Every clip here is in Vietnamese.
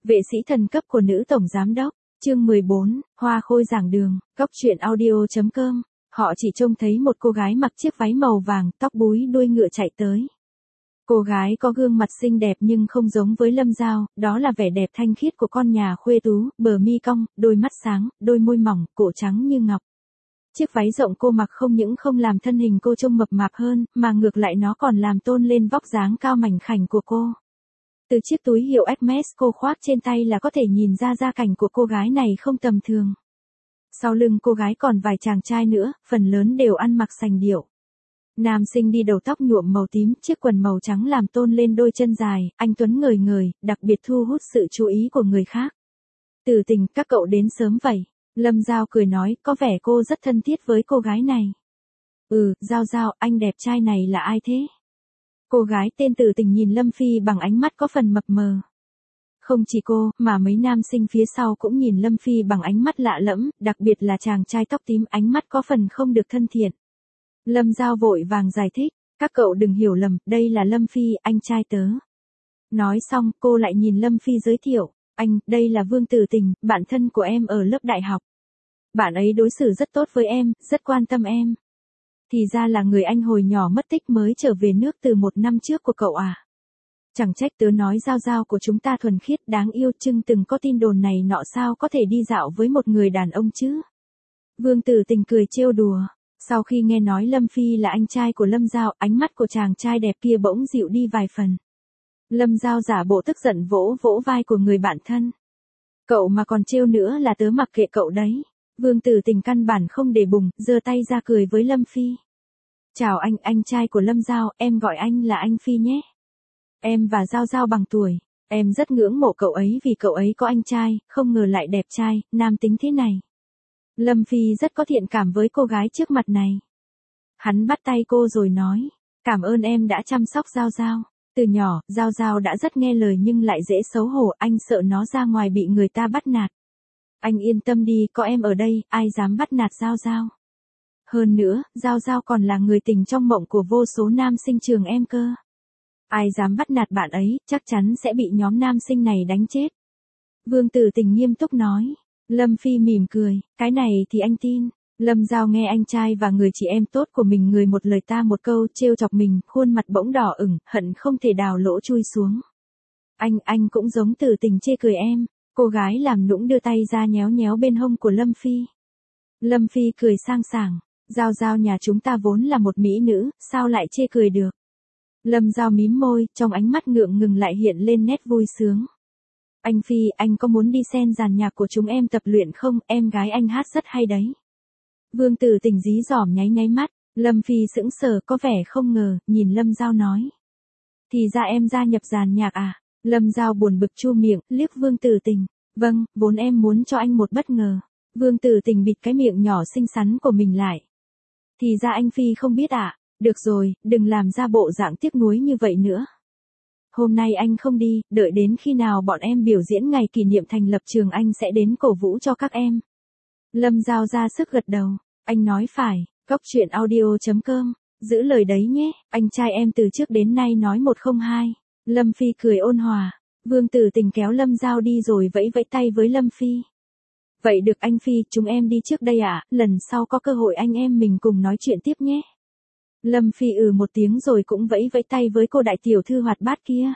Vệ sĩ thần cấp của nữ tổng giám đốc, chương 14, Hoa Khôi giảng đường, góc truyện audio.com. Họ chỉ trông thấy một cô gái mặc chiếc váy màu vàng, tóc búi đuôi ngựa chạy tới. Cô gái có gương mặt xinh đẹp nhưng không giống với Lâm Giao, đó là vẻ đẹp thanh khiết của con nhà khuê tú, bờ mi cong, đôi mắt sáng, đôi môi mỏng, cổ trắng như ngọc. Chiếc váy rộng cô mặc không những không làm thân hình cô trông mập mạp hơn, mà ngược lại nó còn làm tôn lên vóc dáng cao mảnh khảnh của cô. Từ chiếc túi hiệu Hermes cô khoác trên tay là có thể nhìn ra gia cảnh của cô gái này không tầm thường. Sau lưng cô gái còn vài chàng trai nữa, phần lớn đều ăn mặc sành điệu. Nam sinh đi đầu tóc nhuộm màu tím, chiếc quần màu trắng làm tôn lên đôi chân dài, anh tuấn ngời ngời, đặc biệt thu hút sự chú ý của người khác. Từ Tình, các cậu đến sớm vậy. Lâm Giao cười nói, có vẻ cô rất thân thiết với cô gái này. Giao Giao, anh đẹp trai này là ai thế? Cô gái tên Từ Tình nhìn Lâm Phi bằng ánh mắt có phần mập mờ. Không chỉ cô, mà mấy nam sinh phía sau cũng nhìn Lâm Phi bằng ánh mắt lạ lẫm, đặc biệt là chàng trai tóc tím, ánh mắt có phần không được thân thiện. Lâm Giao vội vàng giải thích, các cậu đừng hiểu lầm, đây là Lâm Phi, anh trai tớ. Nói xong, cô lại nhìn Lâm Phi giới thiệu, anh, đây là Vương Từ Tình, bạn thân của em ở lớp đại học. Bạn ấy đối xử rất tốt với em, rất quan tâm em. Thì ra là người anh hồi nhỏ mất tích mới trở về nước từ 1 năm trước của cậu à. Chẳng trách tớ nói Giao Giao của chúng ta thuần khiết đáng yêu, chưng từng có tin đồn này nọ, sao có thể đi dạo với một người đàn ông chứ. Vương Từ Tình cười trêu đùa. Sau khi nghe nói Lâm Phi là anh trai của Lâm Giao, ánh mắt của chàng trai đẹp kia bỗng dịu đi vài phần. Lâm Giao giả bộ tức giận vỗ vỗ vai của người bạn thân. Cậu mà còn trêu nữa là tớ mặc kệ cậu đấy. Vương Từ Tình căn bản không để bụng, giơ tay ra cười với Lâm Phi. Chào anh trai của Lâm Giao, em gọi anh là anh Phi nhé. Em và Giao Giao bằng tuổi, em rất ngưỡng mộ cậu ấy vì cậu ấy có anh trai, không ngờ lại đẹp trai, nam tính thế này. Lâm Phi rất có thiện cảm với cô gái trước mặt này. Hắn bắt tay cô rồi nói, cảm ơn em đã chăm sóc Giao Giao. Từ nhỏ, Giao Giao đã rất nghe lời nhưng lại dễ xấu hổ, anh sợ nó ra ngoài bị người ta bắt nạt. Anh yên tâm đi, có em ở đây, ai dám bắt nạt Giao Giao. Hơn nữa, Giao Giao còn là người tình trong mộng của vô số nam sinh trường em cơ. Ai dám bắt nạt bạn ấy, chắc chắn sẽ bị nhóm nam sinh này đánh chết. Vương Từ Tình nghiêm túc nói. Lâm Phi mỉm cười, cái này thì anh tin. Lâm Giao nghe anh trai và người chị em tốt của mình người một lời ta một câu trêu chọc mình, khuôn mặt bỗng đỏ ửng, hận không thể đào lỗ chui xuống. Anh cũng giống Từ Tình chê cười em. Cô gái làm nũng đưa tay ra nhéo nhéo bên hông của Lâm Phi. Lâm Phi cười sang sảng, Giao Giao nhà chúng ta vốn là một mỹ nữ, sao lại chê cười được. Lâm Giao mím môi, trong ánh mắt ngượng ngừng lại hiện lên nét vui sướng. Anh Phi, anh có muốn đi xem dàn nhạc của chúng em tập luyện không, em gái anh hát rất hay đấy. Vương Từ Tình dí dỏm nháy nháy mắt, Lâm Phi sững sờ có vẻ không ngờ, nhìn Lâm Giao nói. Thì ra em gia nhập dàn nhạc à, Lâm Giao buồn bực chu miệng, liếc Vương Từ Tình. Vâng, vốn em muốn cho anh một bất ngờ. Vương Từ Tình bịt cái miệng nhỏ xinh xắn của mình lại. Thì ra anh Phi không biết à, được rồi, đừng làm ra bộ dạng tiếc nuối như vậy nữa. Hôm nay anh không đi, đợi đến khi nào bọn em biểu diễn ngày kỷ niệm thành lập trường anh sẽ đến cổ vũ cho các em. Lâm Giao ra sức gật đầu, anh nói phải, góc truyện audio.com, giữ lời đấy nhé, anh trai em từ trước đến nay nói một không hai. Lâm Phi cười ôn hòa, Vương Từ Tình kéo Lâm Giao đi rồi vẫy vẫy tay với Lâm Phi. Vậy được anh Phi, chúng em đi trước đây ạ, lần sau có cơ hội anh em mình cùng nói chuyện tiếp nhé. Lâm Phi một tiếng rồi cũng vẫy vẫy tay với cô đại tiểu thư hoạt bát kia.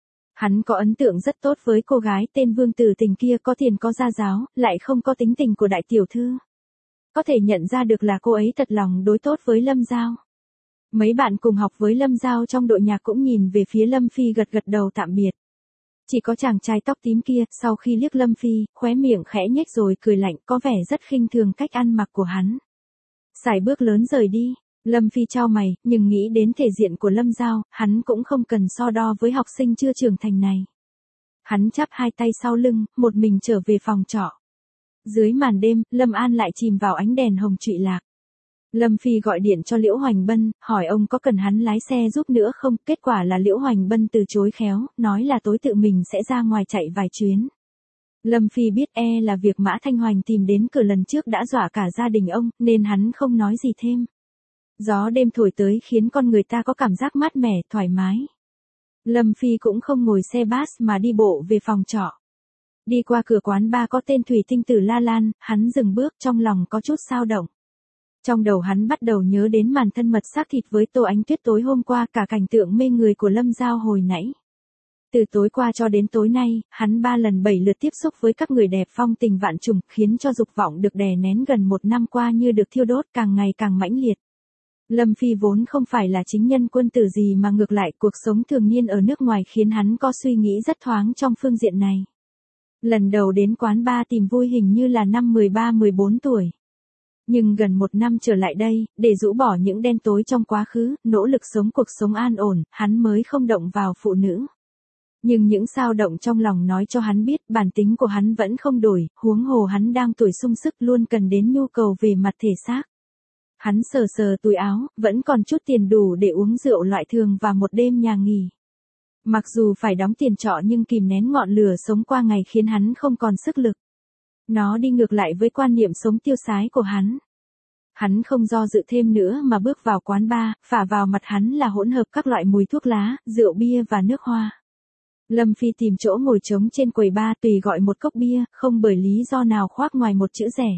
Hắn có ấn tượng rất tốt với cô gái tên Vương Từ Tình kia, có tiền có gia giáo, lại không có tính tình của đại tiểu thư. Có thể nhận ra được là cô ấy thật lòng đối tốt với Lâm Giao. Mấy bạn cùng học với Lâm Giao trong đội nhạc cũng nhìn về phía Lâm Phi gật gật đầu tạm biệt. Chỉ có chàng trai tóc tím kia, sau khi liếc Lâm Phi, khóe miệng khẽ nhếch rồi cười lạnh, có vẻ rất khinh thường cách ăn mặc của hắn. Sải bước lớn rời đi. Lâm Phi chau mày, nhưng nghĩ đến thể diện của Lâm Giao, hắn cũng không cần so đo với học sinh chưa trưởng thành này. Hắn chắp hai tay sau lưng, một mình trở về phòng trọ. Dưới màn đêm, Lâm An lại chìm vào ánh đèn hồng trụy lạc. Lâm Phi gọi điện cho Liễu Hoành Bân, hỏi ông có cần hắn lái xe giúp nữa không, kết quả là Liễu Hoành Bân từ chối khéo, nói là tối tự mình sẽ ra ngoài chạy vài chuyến. Lâm Phi biết là việc Mã Thanh Hoành tìm đến cửa lần trước đã dọa cả gia đình ông, nên hắn không nói gì thêm. Gió đêm thổi tới khiến con người ta có cảm giác mát mẻ, thoải mái. Lâm Phi cũng không ngồi xe bus mà đi bộ về phòng trọ. Đi qua cửa quán bar có tên Thủy Tinh Tử La Lan, hắn dừng bước, trong lòng có chút xao động. Trong đầu hắn bắt đầu nhớ đến màn thân mật xác thịt với Tô Ánh Tuyết tối hôm qua, cả cảnh tượng mê người của Lâm Giao hồi nãy. Từ tối qua cho đến tối nay, hắn 3 lần 7 lượt tiếp xúc với các người đẹp phong tình vạn trùng, khiến cho dục vọng được đè nén gần 1 năm qua như được thiêu đốt, càng ngày càng mãnh liệt. Lâm Phi vốn không phải là chính nhân quân tử gì mà ngược lại cuộc sống thường niên ở nước ngoài khiến hắn có suy nghĩ rất thoáng trong phương diện này. Lần đầu đến quán bar tìm vui hình như là năm 13-14 tuổi. Nhưng gần 1 năm trở lại đây, để rũ bỏ những đen tối trong quá khứ, nỗ lực sống cuộc sống an ổn, hắn mới không động vào phụ nữ. Nhưng những xao động trong lòng nói cho hắn biết bản tính của hắn vẫn không đổi, huống hồ hắn đang tuổi sung sức luôn cần đến nhu cầu về mặt thể xác. Hắn sờ sờ túi áo, vẫn còn chút tiền đủ để uống rượu loại thường và một đêm nhà nghỉ. Mặc dù phải đóng tiền trọ nhưng kìm nén ngọn lửa sống qua ngày khiến hắn không còn sức lực. Nó đi ngược lại với quan niệm sống tiêu sái của hắn. Hắn không do dự thêm nữa mà bước vào quán bar, phả vào mặt hắn là hỗn hợp các loại mùi thuốc lá, rượu bia và nước hoa. Lâm Phi tìm chỗ ngồi trống trên quầy bar tùy gọi một cốc bia, không bởi lý do nào khoác ngoài một chữ rẻ.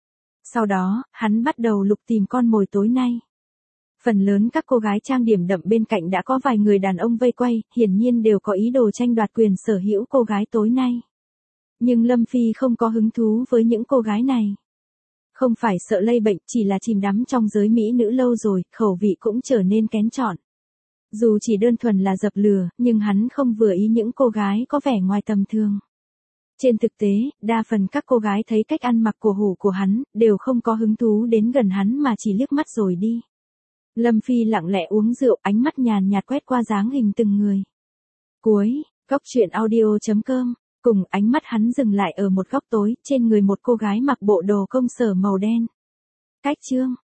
Sau đó, hắn bắt đầu lục tìm con mồi tối nay. Phần lớn các cô gái trang điểm đậm bên cạnh đã có vài người đàn ông vây quay, hiển nhiên đều có ý đồ tranh đoạt quyền sở hữu cô gái tối nay. Nhưng Lâm Phi không có hứng thú với những cô gái này. Không phải sợ lây bệnh, chỉ là chìm đắm trong giới mỹ nữ lâu rồi, khẩu vị cũng trở nên kén chọn. Dù chỉ đơn thuần là dập lừa, nhưng hắn không vừa ý những cô gái có vẻ ngoài tầm thường. Trên thực tế, đa phần các cô gái thấy cách ăn mặc cổ hủ của hắn, đều không có hứng thú đến gần hắn mà chỉ liếc mắt rồi đi. Lâm Phi lặng lẽ uống rượu, ánh mắt nhàn nhạt quét qua dáng hình từng người. Cuối, góc truyện audio.com, cùng ánh mắt hắn dừng lại ở một góc tối, trên người một cô gái mặc bộ đồ công sở màu đen. Cách chương